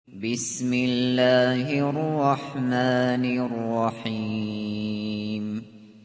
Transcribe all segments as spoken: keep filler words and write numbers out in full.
بسم الله الرحمن الرحيم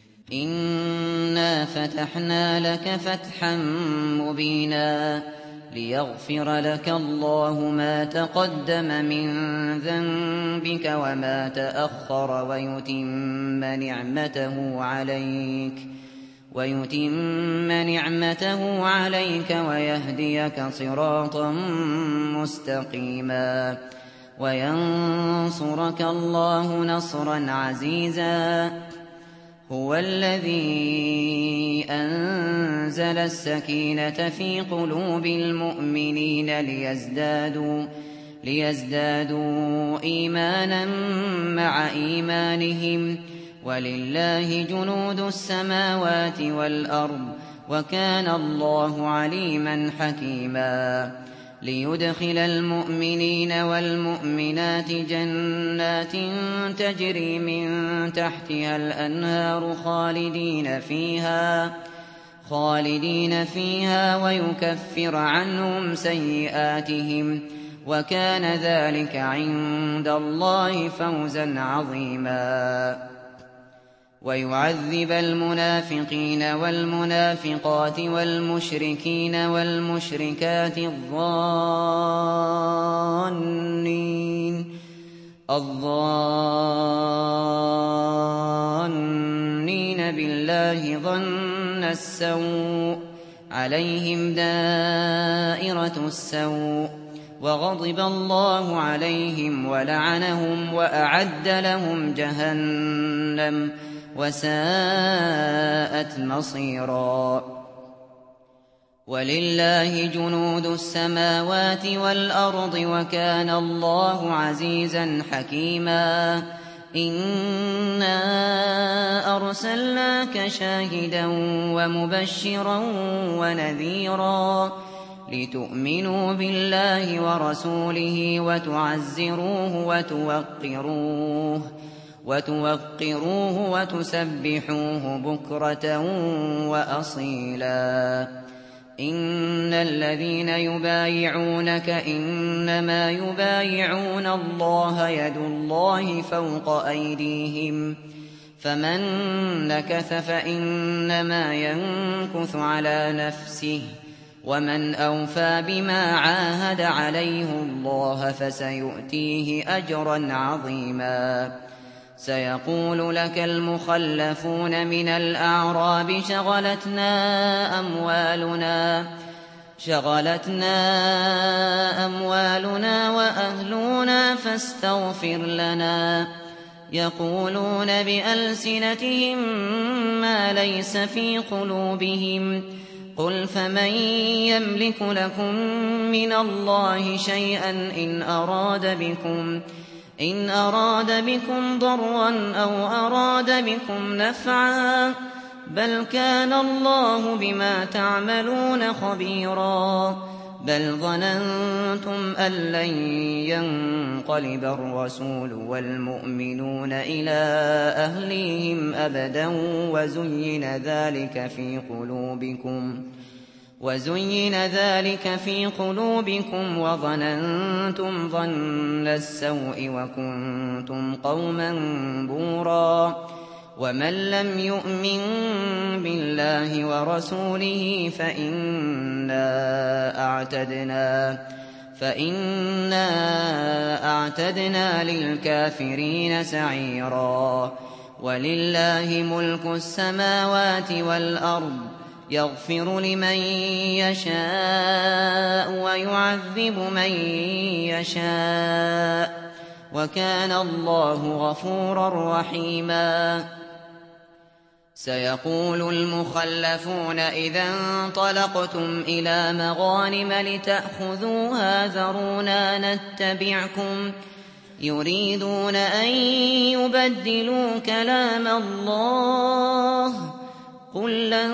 إنا فتحنا لك فتحا مبينا ليغفر لك الله ما تقدم من ذنبك وما تأخر ويتم نعمته عليك ويتم نعمته عليك ويهديك صراطا مستقيما وينصرك الله نصرا عزيزا هو الذي أنزل السكينة في قلوب المؤمنين ليزدادوا ليزدادوا إيمانا مع إيمانهم ولله جنود السماوات والأرض وكان الله عليما حكيما ليدخل المؤمنين والمؤمنات جنات تجري من تحتها الأنهار خالدين فيها خالدين فيها ويكفر عنهم سيئاتهم وكان ذلك عند الله فوزا عظيما ويعذب المنافقين والمنافقات والمشركين والمشركات الظانين الظانين بالله ظن السوء عليهم دائرة السوء وغضب الله عليهم ولعنهم وأعد لهم جهنم وساءت مصيرا ولله جنود السماوات والأرض وكان الله عزيزا حكيما إنا أرسلناك شاهدا ومبشرا ونذيرا لتؤمنوا بالله ورسوله وتعزروه وتوقروه وتوقروه وتسبحوه بكرة وأصيلا إن الذين يبايعونك إنما يبايعون الله يد الله فوق أيديهم فمن نكث فإنما ينكث على نفسه ومن أوفى بما عاهد عليه الله فسيؤتيه أجرا عظيما سيقول لك المخلفون من الأعراب شغلتنا أموالنا شغلتنا أموالنا وأهلنا فاستغفر لنا يقولون بألسنتهم ما ليس في قلوبهم قل فمن يملك لكم من الله شيئا إن أراد بكم إن أراد بكم ضرا أو أراد بكم نفعا بل كان الله بما تعملون خبيرا بل ظننتم أن لن ينقلب الرسول والمؤمنون إلى أهليهم أبدا وزين ذلك في قلوبكم وزين ذلك في قلوبكم وظننتم ظن السوء وكنتم قوما بورا ومن لم يؤمن بالله ورسوله فإنا أعتدنا فإنا أعتدنا للكافرين سعيرا ولله ملك السماوات والأرض يغفر لمن يشاء ويعذب من يشاء وكان الله غفورا رحيما سيقول المخلفون إذا انطلقتم إلى مغانم لتأخذوها ذرونا نتبعكم يريدون أن يبدلوا كلام الله قل لن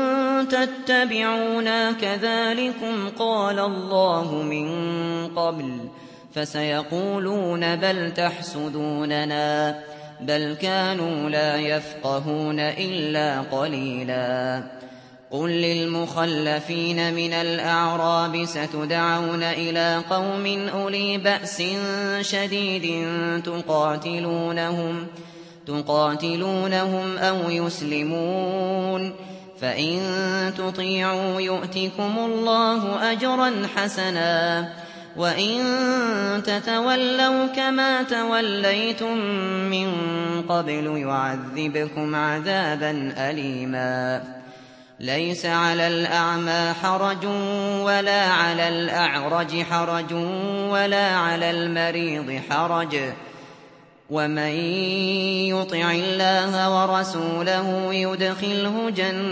تتبعونا كذلكم قال الله من قبل فسيقولون بل تحسدوننا بل كانوا لا يفقهون إلا قليلا قل للمخلفين من الأعراب ستدعون إلى قوم أولي بأس شديد تقاتلونهم تقاتلونهم أو يسلمون فإن تطيعوا يؤتكم الله أجرا حسنا وإن تتولوا كما توليتم من قبل يعذبكم عذابا أليما ليس على الأعمى حرج ولا على الأعرج حرج ولا على المريض حرج ومن يطع الله ورسوله يدخله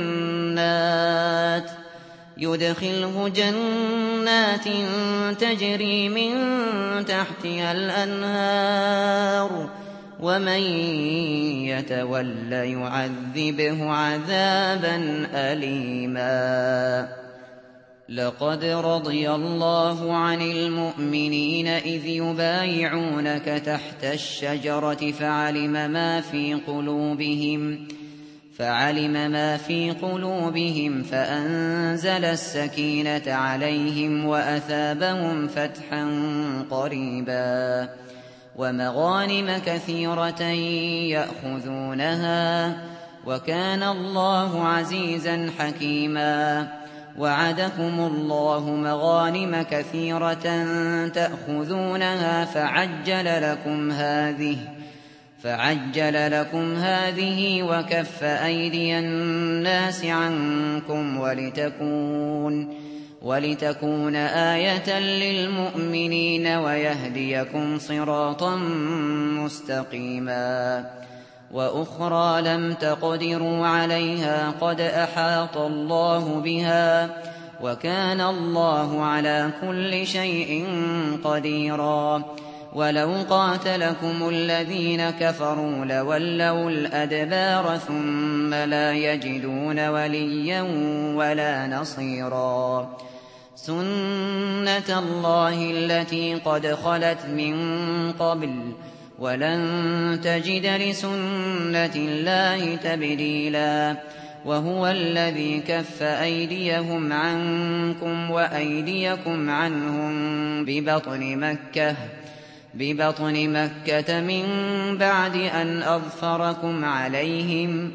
جنات يدخله جنات تجري من تحتها الأنهار ومن يتول يعذبه عذابا أليما لقد رضي الله عن المؤمنين إذ يبايعونك تحت الشجرة فعلم ما في قلوبهم فعلم ما في قلوبهم فأنزل السكينة عليهم وأثابهم فتحا قريبا ومغانم كثيرة يأخذونها وكان الله عزيزا حكيما وعدكم الله مغانم كثيرة تأخذونها فعجل لكم هذه فعجل لكم هذه وكف أيدي الناس عنكم ولتكون ولتكون آية للمؤمنين ويهديكم صراطا مستقيما وأخرى لم تقدروا عليها قد أحاط الله بها وكان الله على كل شيء قديرا ولو قاتلكم الذين كفروا لولوا الأدبار ثم لا يجدون وليا ولا نصيرا سنة الله التي قد خلت من قبل ولن تجد لسنة الله تبديلا وهو الذي كف أيديهم عنكم وأيديكم عنهم ببطن مكة ببطن مكة من بعد أن أظفركم عليهم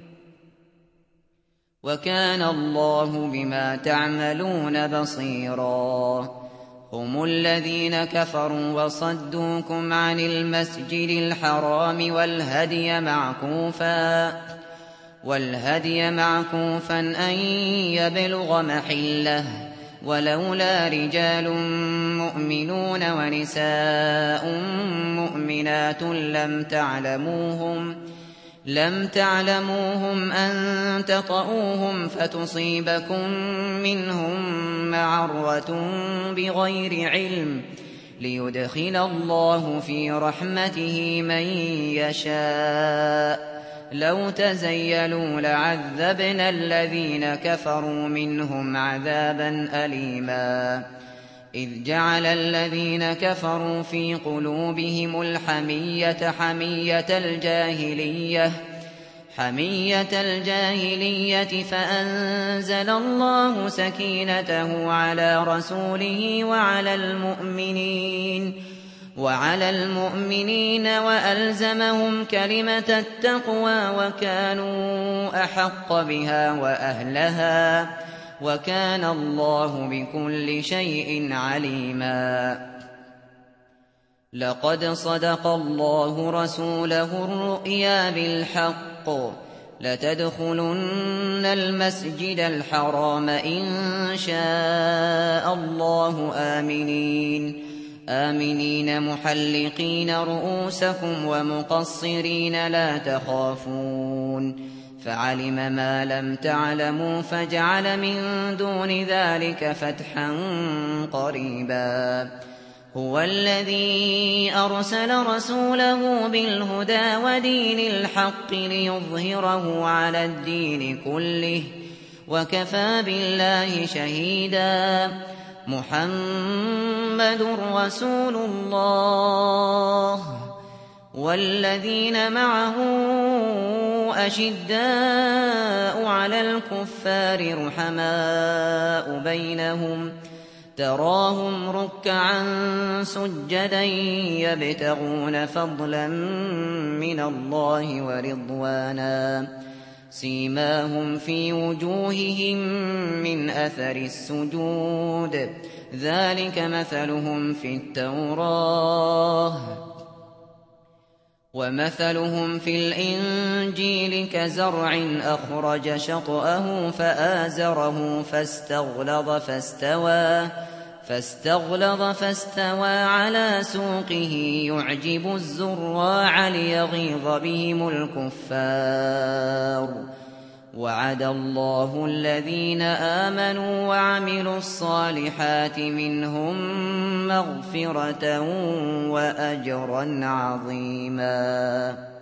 وكان الله بما تعملون بصيرا هم الذين كفروا وصدوكم عن المسجد الحرام والهدي معكوفا والهدي معكوفا أن يبلغ محله ولولا رجال مؤمنون ونساء مؤمنات لم تعلموهم لم تعلموهم أن تطؤوهم فتصيبكم منهم معرة بغير علم ليدخل الله في رحمته من يشاء لو تزيلوا لعذبنا الذين كفروا منهم عذابا أليما إذ جعل الذين كفروا في قلوبهم الحمية حمية الجاهلية حمية الجاهلية فأنزل الله سكينته على رسوله وعلى المؤمنين وعلى المؤمنين وألزمهم كلمة التقوى وكانوا أحق بها وأهلها وكان الله بكل شيء عليما لقد صدق الله رسوله الرؤيا بالحق لتدخلن المسجد الحرام إن شاء الله آمنين آمنين محلقين رؤوسكم ومقصرين لا تخافون فعلم ما لم تعلموا فجعل من دون ذلك فتحا قريبا هو الذي أرسل رسوله بالهدى ودين الحق ليظهره على الدين كله وكفى بالله شهيدا محمد رسول الله والذين معه أشداء على الكفار رحماء بينهم تراهم ركعا سجدا يبتغون فضلا من الله ورضوانا سيماهم في وجوههم من أثر السجود ذلك مثلهم في التوراة ومثلهم في الإنجيل كزرع أخرج شطأه فآزره فاستغلظ فاستوى فاستغلظ فاستوى على سوقه يعجب الزراع ليغيظ بهم الكفار وعد الله الذين آمنوا وعملوا الصالحات منهم مغفرة وأجرا عظيما.